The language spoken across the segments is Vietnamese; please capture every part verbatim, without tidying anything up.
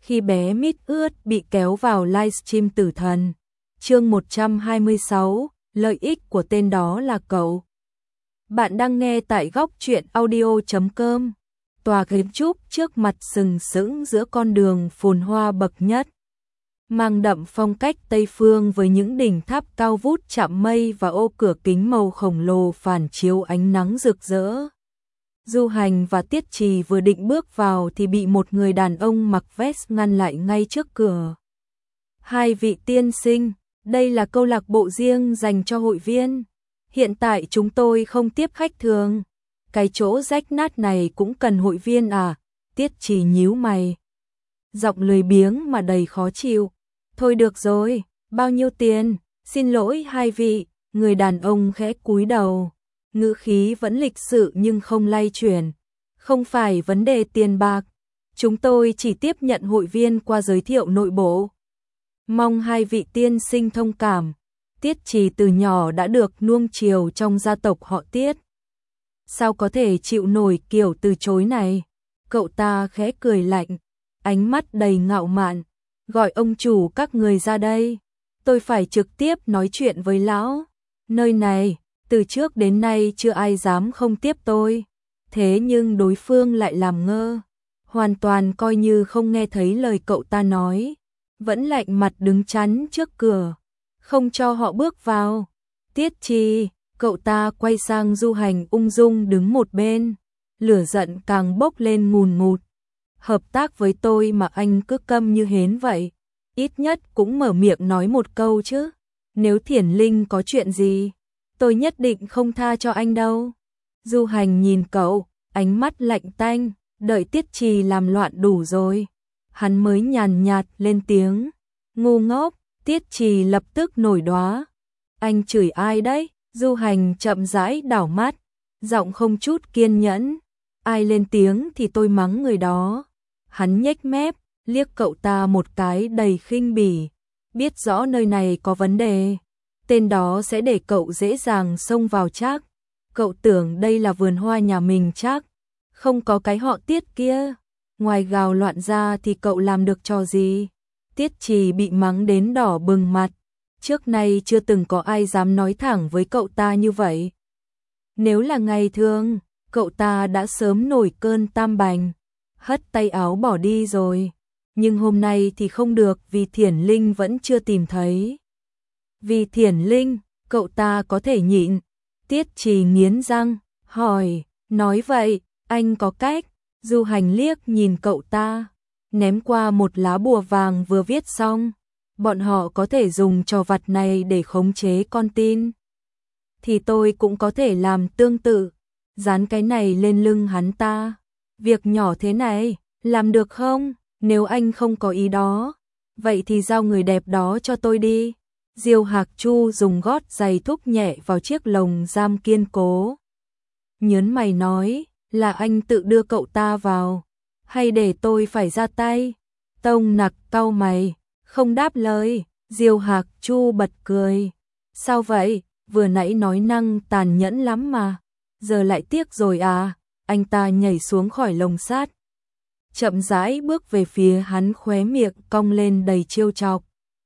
khi bé mít ướt bị kéo vào livestream tử thần. Chương một trăm hai mươi sáu, lợi ích của tên đó là cậu. Bạn đang nghe tại góc truyện audio chấm com. Tòa kiến trúc trước mặt sừng sững giữa con đường phồn hoa bậc nhất, mang đậm phong cách Tây phương với những đỉnh tháp cao vút chạm mây và ô cửa kính màu khổng lồ phản chiếu ánh nắng rực rỡ. Du Hành và Tiết Trì vừa định bước vào thì bị một người đàn ông mặc vest ngăn lại ngay trước cửa. Hai vị tiên sinh, đây là câu lạc bộ riêng dành cho hội viên. Hiện tại chúng tôi không tiếp khách thường. Cái chỗ rách nát này cũng cần hội viên à? Tiết Trì nhíu mày, giọng lười biếng mà đầy khó chịu. Thôi được rồi, bao nhiêu tiền? Xin lỗi hai vị. Người đàn ông khẽ cúi đầu, ngữ khí vẫn lịch sự nhưng không lay chuyển. Không phải vấn đề tiền bạc, chúng tôi chỉ tiếp nhận hội viên qua giới thiệu nội bộ. Mong hai vị tiên sinh thông cảm. Tiết Trì từ nhỏ đã được nuông chiều trong gia tộc họ Tiết, sao có thể chịu nổi kiểu từ chối này? Cậu ta khẽ cười lạnh, ánh mắt đầy ngạo mạn. Gọi ông chủ các người ra đây, tôi phải trực tiếp nói chuyện với lão. Nơi này, từ trước đến nay chưa ai dám không tiếp tôi. Thế nhưng đối phương lại làm ngơ, hoàn toàn coi như không nghe thấy lời cậu ta nói, vẫn lạnh mặt đứng chắn trước cửa, không cho họ bước vào. Tiết Trì, cậu ta quay sang Du Hành ung dung đứng một bên, lửa giận càng bốc lên ngùn ngụt. Hợp tác với tôi mà anh cứ câm như hến vậy, ít nhất cũng mở miệng nói một câu chứ. Nếu Thiển Linh có chuyện gì, tôi nhất định không tha cho anh đâu. Du Hành nhìn cậu, ánh mắt lạnh tanh, đợi Tiết Trì làm loạn đủ rồi, hắn mới nhàn nhạt lên tiếng. Ngu ngốc. Tiết Trì lập tức nổi đoá. Anh chửi ai đấy? Du Hành chậm rãi đảo mắt, giọng không chút kiên nhẫn. Ai lên tiếng thì tôi mắng người đó. Hắn nhếch mép, liếc cậu ta một cái đầy khinh bỉ. Biết rõ nơi này có vấn đề, tên đó sẽ để cậu dễ dàng xông vào chắc. Cậu tưởng đây là vườn hoa nhà mình chắc. Không có cái họ Tiết kia, ngoài gào loạn ra thì cậu làm được trò gì? Tiết Trì bị mắng đến đỏ bừng mặt. Trước nay chưa từng có ai dám nói thẳng với cậu ta như vậy. Nếu là ngày thường, cậu ta đã sớm nổi cơn tam bành, hất tay áo bỏ đi rồi. Nhưng hôm nay thì không được vì Thiển Linh vẫn chưa tìm thấy. Vì Thiển Linh, cậu ta có thể nhịn. Tiết Trì nghiến răng, hỏi, nói vậy, anh có cách? Du Hành liếc nhìn cậu ta, ném qua một lá bùa vàng vừa viết xong. Bọn họ có thể dùng trò vặt này để khống chế con tin. Thì tôi cũng có thể làm tương tự, dán cái này lên lưng hắn ta. Việc nhỏ thế này, làm được không? Nếu anh không có ý đó, vậy thì giao người đẹp đó cho tôi đi. Diêu Hạc Chu dùng gót giày thúc nhẹ vào chiếc lồng giam kiên cố. Nhớn mày nói, là anh tự đưa cậu ta vào, hay để tôi phải ra tay? Tông Nặc cau mày, không đáp lời. Diêu Hạc Chu bật cười. Sao vậy? Vừa nãy nói năng tàn nhẫn lắm mà, giờ lại tiếc rồi à? Anh ta nhảy xuống khỏi lồng sắt, chậm rãi bước về phía hắn, khóe miệng cong lên đầy trêu chọc.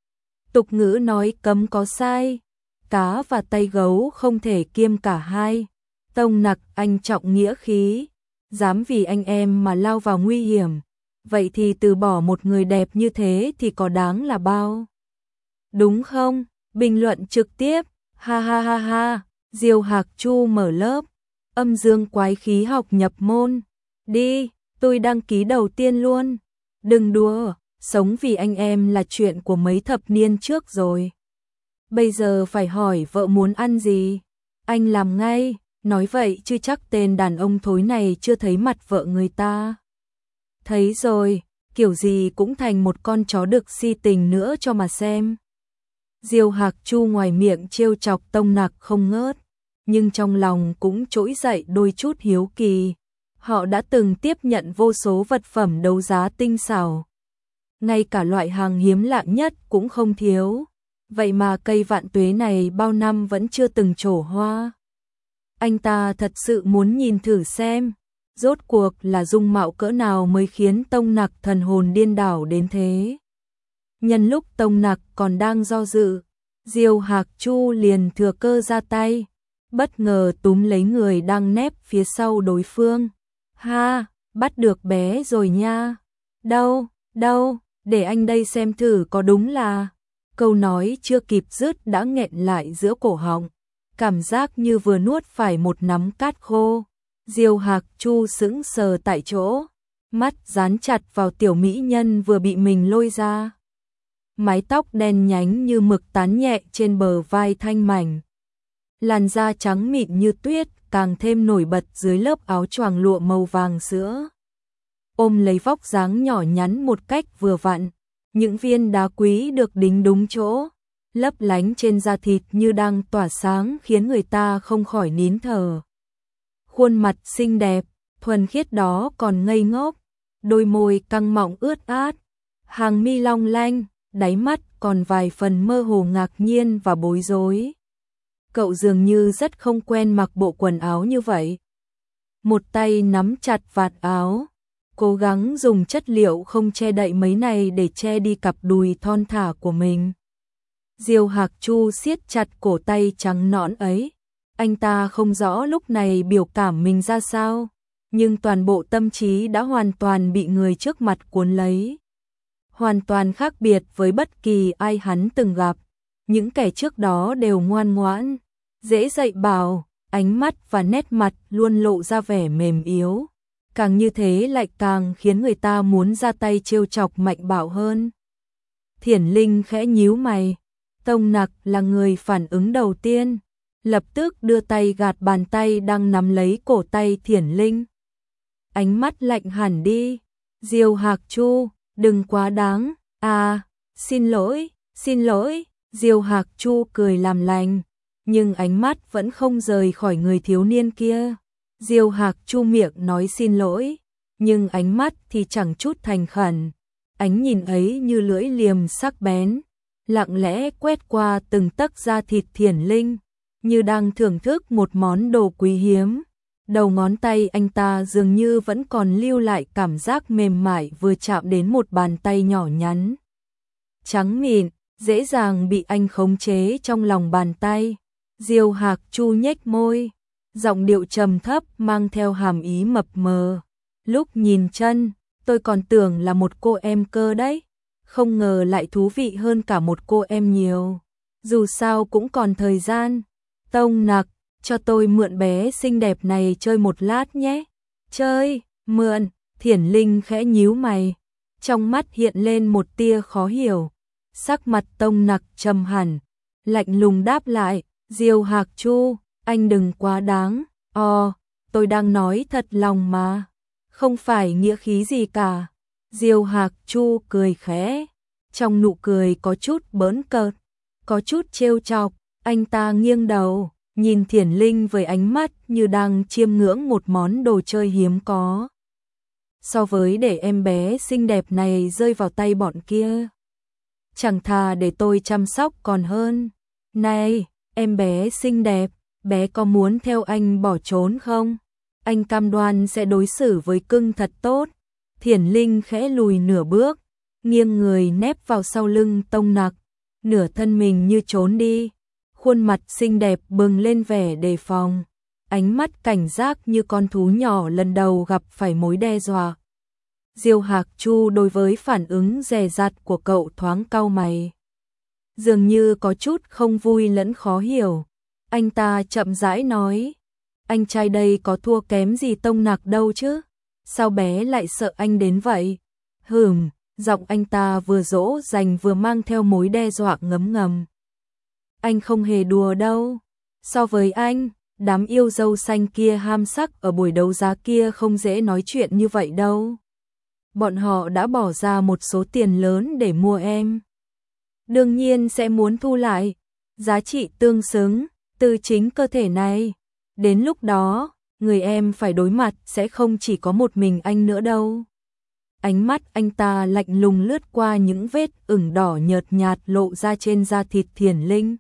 Tục ngữ nói cấm có sai, cá và tay gấu không thể kiêm cả hai. Tông Nặc, anh trọng nghĩa khí, dám vì anh em mà lao vào nguy hiểm, vậy thì từ bỏ một người đẹp như thế thì có đáng là bao? Đúng không? Bình luận trực tiếp, ha ha ha ha. Diêu Hạc Chu mở lớp âm dương quái khí học nhập môn. Đi, tôi đăng ký đầu tiên luôn. Đừng đùa, sống vì anh em là chuyện của mấy thập niên trước rồi. Bây giờ phải hỏi vợ muốn ăn gì, anh làm ngay. Nói vậy chứ chắc tên đàn ông thối này chưa thấy mặt vợ người ta. Thấy rồi, kiểu gì cũng thành một con chó đực si tình nữa cho mà xem. Diêu Hạc Chu ngoài miệng trêu chọc Tông Nặc không ngớt, nhưng trong lòng cũng trỗi dậy đôi chút hiếu kỳ. Họ đã từng tiếp nhận vô số vật phẩm đấu giá tinh xảo, ngay cả loại hàng hiếm lạ nhất cũng không thiếu. Vậy mà cây vạn tuế này bao năm vẫn chưa từng trổ hoa. Anh ta thật sự muốn nhìn thử xem. Rốt cuộc là dung mạo cỡ nào mới khiến Tông Nặc thần hồn điên đảo đến thế? Nhân lúc Tông Nặc còn đang do dự, Diêu Hạc Chu liền thừa cơ ra tay, bất ngờ túm lấy người đang nép phía sau đối phương. Ha, bắt được bé rồi nha. Đâu, đâu, để anh đây xem thử có đúng là... Câu nói chưa kịp dứt đã nghẹn lại giữa cổ họng, cảm giác như vừa nuốt phải một nắm cát khô. Diêu Hạc Chu sững sờ tại chỗ, mắt dán chặt vào tiểu mỹ nhân vừa bị mình lôi ra. Mái tóc đen nhánh như mực tán nhẹ trên bờ vai thanh mảnh. Làn da trắng mịn như tuyết càng thêm nổi bật dưới lớp áo choàng lụa màu vàng sữa. Ôm lấy vóc dáng nhỏ nhắn một cách vừa vặn, những viên đá quý được đính đúng chỗ, lấp lánh trên da thịt như đang tỏa sáng khiến người ta không khỏi nín thở. Khuôn mặt xinh đẹp, thuần khiết đó còn ngây ngốc, đôi môi căng mọng ướt át, hàng mi long lanh, đáy mắt còn vài phần mơ hồ ngạc nhiên và bối rối. Cậu dường như rất không quen mặc bộ quần áo như vậy. Một tay nắm chặt vạt áo, cố gắng dùng chất liệu không che đậy mấy này để che đi cặp đùi thon thả của mình. Diêu Hạc Chu siết chặt cổ tay trắng nõn ấy. Anh ta không rõ lúc này biểu cảm mình ra sao, nhưng toàn bộ tâm trí đã hoàn toàn bị người trước mặt cuốn lấy. Hoàn toàn khác biệt với bất kỳ ai hắn từng gặp. Những kẻ trước đó đều ngoan ngoãn, dễ dạy bảo, ánh mắt và nét mặt luôn lộ ra vẻ mềm yếu. Càng như thế lại càng khiến người ta muốn ra tay trêu chọc mạnh bạo hơn. Thiển Linh khẽ nhíu mày. Tông Nặc là người phản ứng đầu tiên, lập tức đưa tay gạt bàn tay đang nắm lấy cổ tay Thiển Linh. Ánh mắt lạnh hẳn đi. Diêu Hạc Chu, đừng quá đáng. À, xin lỗi, xin lỗi. Diêu Hạc Chu cười làm lành, nhưng ánh mắt vẫn không rời khỏi người thiếu niên kia. Diêu Hạc Chu miệng nói xin lỗi, nhưng ánh mắt thì chẳng chút thành khẩn. Ánh nhìn ấy như lưỡi liềm sắc bén, lặng lẽ quét qua từng tấc da thịt Thiển Linh, như đang thưởng thức một món đồ quý hiếm. Đầu ngón tay anh ta dường như vẫn còn lưu lại cảm giác mềm mại vừa chạm đến một bàn tay nhỏ nhắn. Trắng mịn, dễ dàng bị anh khống chế trong lòng bàn tay. Diêu Hạc Chu nhếch môi, giọng điệu trầm thấp mang theo hàm ý mập mờ. Lúc nhìn chân, tôi còn tưởng là một cô em cơ đấy, không ngờ lại thú vị hơn cả một cô em nhiều. Dù sao cũng còn thời gian. Tông Nặc, cho tôi mượn bé xinh đẹp này chơi một lát nhé. Chơi, mượn. Thiển Linh khẽ nhíu mày, trong mắt hiện lên một tia khó hiểu. Sắc mặt Tông Nặc trầm hẳn, lạnh lùng đáp lại, Diêu Hạc Chu, anh đừng quá đáng. Ồ, tôi đang nói thật lòng mà, không phải nghĩa khí gì cả. Diêu Hạc Chu cười khẽ, trong nụ cười có chút bỡn cợt, có chút trêu chọc. Anh ta nghiêng đầu, nhìn Thiển Linh với ánh mắt như đang chiêm ngưỡng một món đồ chơi hiếm có. So với để em bé xinh đẹp này rơi vào tay bọn kia, chẳng thà để tôi chăm sóc còn hơn. Này, em bé xinh đẹp, bé có muốn theo anh bỏ trốn không? Anh cam đoan sẽ đối xử với cưng thật tốt. Thiển Linh khẽ lùi nửa bước, nghiêng người nép vào sau lưng Tông Nặc, nửa thân mình như trốn đi. Khuôn mặt xinh đẹp bừng lên vẻ đề phòng, ánh mắt cảnh giác như con thú nhỏ lần đầu gặp phải mối đe dọa. Diêu Hạc Chu đối với phản ứng dè dặt của cậu thoáng cau mày, dường như có chút không vui lẫn khó hiểu. Anh ta chậm rãi nói, anh trai đây có thua kém gì Tông Nặc đâu chứ, sao bé lại sợ anh đến vậy? Hừm, giọng anh ta vừa dỗ dành vừa mang theo mối đe dọa ngấm ngầm. Anh không hề đùa đâu. So với anh, đám yêu dâu xanh kia ham sắc ở buổi đấu giá kia không dễ nói chuyện như vậy đâu. Bọn họ đã bỏ ra một số tiền lớn để mua em, đương nhiên sẽ muốn thu lại giá trị tương xứng từ chính cơ thể này. Đến lúc đó, người em phải đối mặt sẽ không chỉ có một mình anh nữa đâu. Ánh mắt anh ta lạnh lùng lướt qua những vết ửng đỏ nhợt nhạt lộ ra trên da thịt Thiển Linh,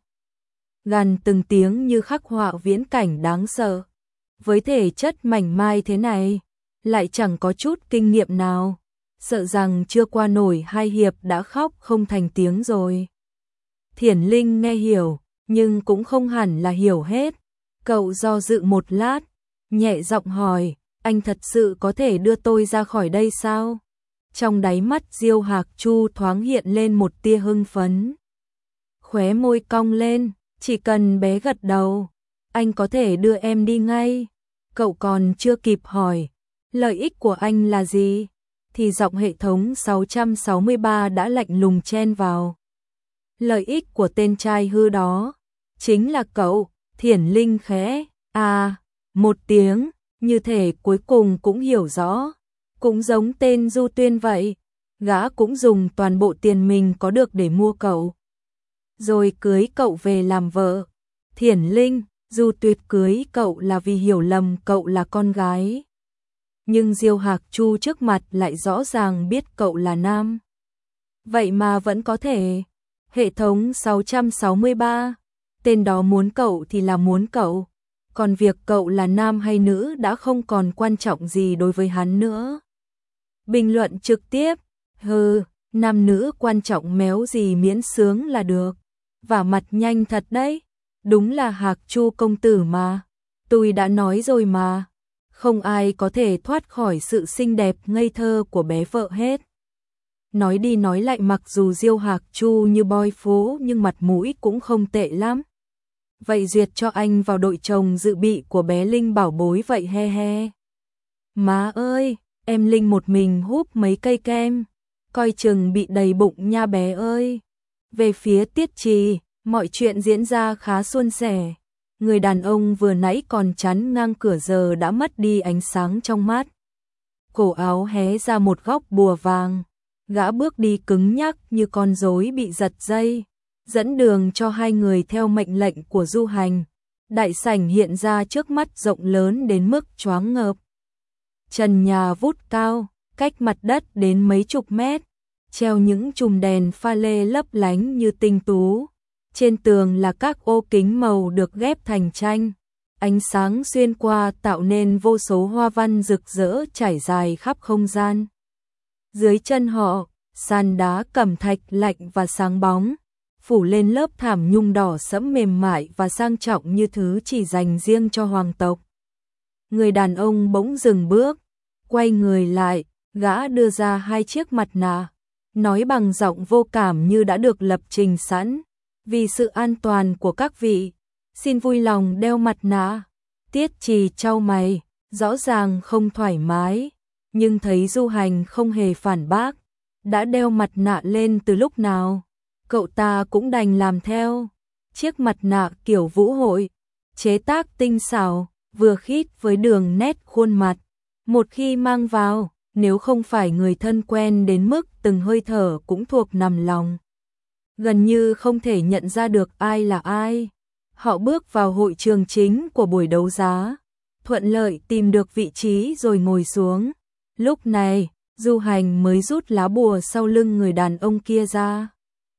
gằn từng tiếng như khắc họa viễn cảnh đáng sợ. Với thể chất mảnh mai thế này, lại chẳng có chút kinh nghiệm nào, sợ rằng chưa qua nổi hai hiệp đã khóc không thành tiếng rồi. Thiển Linh nghe hiểu, nhưng cũng không hẳn là hiểu hết. Cậu do dự một lát, nhẹ giọng hỏi, anh thật sự có thể đưa tôi ra khỏi đây sao? Trong đáy mắt Diêu Hạc Chu thoáng hiện lên một tia hưng phấn. Khóe môi cong lên, chỉ cần bé gật đầu, anh có thể đưa em đi ngay. Cậu còn chưa kịp hỏi, lợi ích của anh là gì? Thì giọng hệ thống sáu trăm sáu mươi ba đã lạnh lùng chen vào. Lợi ích của tên trai hư đó, chính là cậu. Thiển Linh khẽ, à, một tiếng, như thể cuối cùng cũng hiểu rõ. Cũng giống tên Du Tuyên vậy, gã cũng dùng toàn bộ tiền mình có được để mua cậu, rồi cưới cậu về làm vợ. Thiển Linh, Du Tuyệt cưới cậu là vì hiểu lầm cậu là con gái. Nhưng Diêu Hạc Chu trước mặt lại rõ ràng biết cậu là nam. Vậy mà vẫn có thể. Hệ thống sáu trăm sáu mươi ba, tên đó muốn cậu thì là muốn cậu. Còn việc cậu là nam hay nữ đã không còn quan trọng gì đối với hắn nữa. Bình luận trực tiếp, hừ, nam nữ quan trọng méo gì miễn sướng là được. Vả mặt nhanh thật đấy, đúng là Hạc Chu công tử mà. Tôi đã nói rồi mà, không ai có thể thoát khỏi sự xinh đẹp ngây thơ của bé vợ hết. Nói đi nói lại mặc dù Diêu Hạc Chu như boy phố nhưng mặt mũi cũng không tệ lắm. Vậy duyệt cho anh vào đội chồng dự bị của bé Linh bảo bối vậy he he. Má ơi, em Linh một mình húp mấy cây kem, coi chừng bị đầy bụng nha bé ơi. Về phía Tiết Trì, mọi chuyện diễn ra khá suôn sẻ. Người đàn ông vừa nãy còn chắn ngang cửa giờ đã mất đi ánh sáng trong mắt. Cổ áo hé ra một góc bùa vàng, gã bước đi cứng nhắc như con rối bị giật dây, dẫn đường cho hai người theo mệnh lệnh của Du Hành. Đại sảnh hiện ra trước mắt rộng lớn đến mức choáng ngợp. Trần nhà vút cao, cách mặt đất đến mấy chục mét, treo những chùm đèn pha lê lấp lánh như tinh tú. Trên tường là các ô kính màu được ghép thành tranh, ánh sáng xuyên qua tạo nên vô số hoa văn rực rỡ trải dài khắp không gian. Dưới chân họ, sàn đá cẩm thạch lạnh và sáng bóng, phủ lên lớp thảm nhung đỏ sẫm mềm mại và sang trọng như thứ chỉ dành riêng cho hoàng tộc. Người đàn ông bỗng dừng bước, quay người lại, gã đưa ra hai chiếc mặt nạ, nói bằng giọng vô cảm như đã được lập trình sẵn. Vì sự an toàn của các vị, xin vui lòng đeo mặt nạ. Tiết Trì chau mày, rõ ràng không thoải mái, nhưng thấy Du Hành không hề phản bác. Đã đeo mặt nạ lên từ lúc nào, cậu ta cũng đành làm theo. Chiếc mặt nạ kiểu vũ hội, chế tác tinh xảo, vừa khít với đường nét khuôn mặt. Một khi mang vào, nếu không phải người thân quen đến mức từng hơi thở cũng thuộc nằm lòng, gần như không thể nhận ra được ai là ai. Họ bước vào hội trường chính của buổi đấu giá, thuận lợi tìm được vị trí rồi ngồi xuống. Lúc này, Du Hành mới rút lá bùa sau lưng người đàn ông kia ra.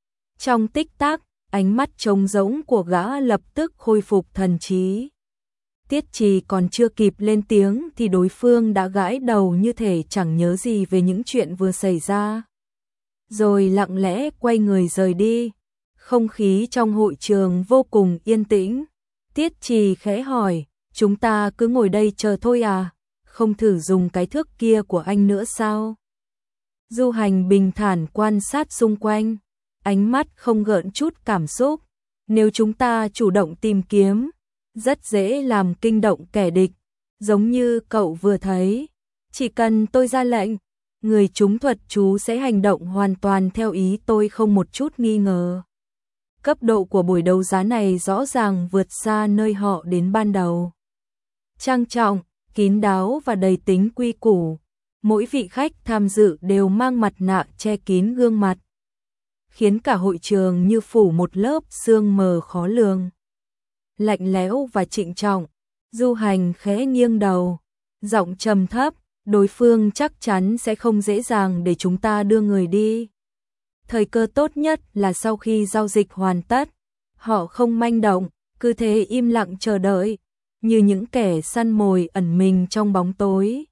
Trong tích tắc, ánh mắt trống rỗng của gã lập tức khôi phục thần trí. Tiết Trì còn chưa kịp lên tiếng thì đối phương đã gãi đầu như thể chẳng nhớ gì về những chuyện vừa xảy ra, rồi lặng lẽ quay người rời đi. Không khí trong hội trường vô cùng yên tĩnh. Tiết Trì khẽ hỏi, chúng ta cứ ngồi đây chờ thôi à, không thử dùng cái thước kia của anh nữa sao? Du Hành bình thản quan sát xung quanh, ánh mắt không gợn chút cảm xúc. Nếu chúng ta chủ động tìm kiếm, rất dễ làm kinh động kẻ địch, giống như cậu vừa thấy. Chỉ cần tôi ra lệnh, người trúng thuật chú sẽ hành động hoàn toàn theo ý tôi không một chút nghi ngờ. Cấp độ của buổi đấu giá này rõ ràng vượt xa nơi họ đến ban đầu. Trang trọng, kín đáo và đầy tính quy củ. Mỗi vị khách tham dự đều mang mặt nạ che kín gương mặt, khiến cả hội trường như phủ một lớp sương mờ khó lường. Lạnh lẽo và trịnh trọng, Du Hành khẽ nghiêng đầu, giọng trầm thấp, đối phương chắc chắn sẽ không dễ dàng để chúng ta đưa người đi. Thời cơ tốt nhất là sau khi giao dịch hoàn tất, họ không manh động, cứ thế im lặng chờ đợi, như những kẻ săn mồi ẩn mình trong bóng tối.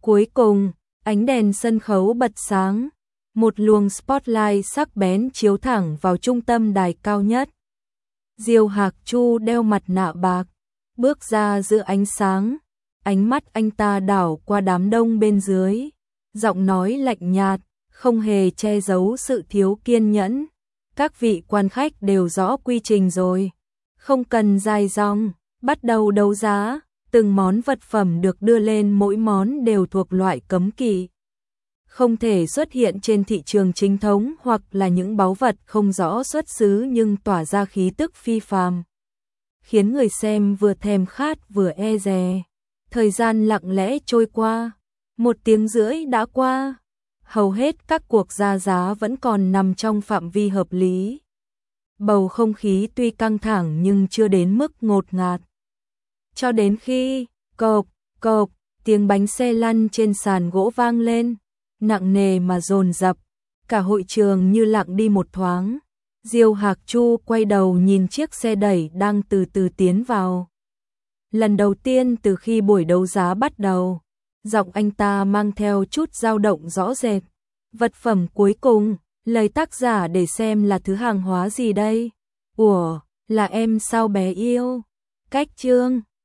Cuối cùng, ánh đèn sân khấu bật sáng, một luồng spotlight sắc bén chiếu thẳng vào trung tâm đài cao nhất. Diêu Hạc Chu đeo mặt nạ bạc, bước ra giữa ánh sáng, ánh mắt anh ta đảo qua đám đông bên dưới, giọng nói lạnh nhạt, không hề che giấu sự thiếu kiên nhẫn. Các vị quan khách đều rõ quy trình rồi, không cần dài dòng, bắt đầu đấu giá, từng món vật phẩm được đưa lên mỗi món đều thuộc loại cấm kỵ. Không thể xuất hiện trên thị trường chính thống hoặc là những báu vật không rõ xuất xứ nhưng tỏa ra khí tức phi phàm, khiến người xem vừa thèm khát vừa e dè. Thời gian lặng lẽ trôi qua, một tiếng rưỡi đã qua, hầu hết các cuộc ra giá vẫn còn nằm trong phạm vi hợp lý. Bầu không khí tuy căng thẳng nhưng chưa đến mức ngột ngạt. Cho đến khi, cộp, cộp, tiếng bánh xe lăn trên sàn gỗ vang lên, nặng nề mà dồn dập, cả hội trường như lặng đi một thoáng. Diêu Hạc Chu quay đầu nhìn chiếc xe đẩy đang từ từ tiến vào. Lần đầu tiên từ khi buổi đấu giá bắt đầu, giọng anh ta mang theo chút dao động rõ rệt. Vật phẩm cuối cùng, lời tác giả để xem là thứ hàng hóa gì đây? Ủa, là em sao bé yêu? Cách chương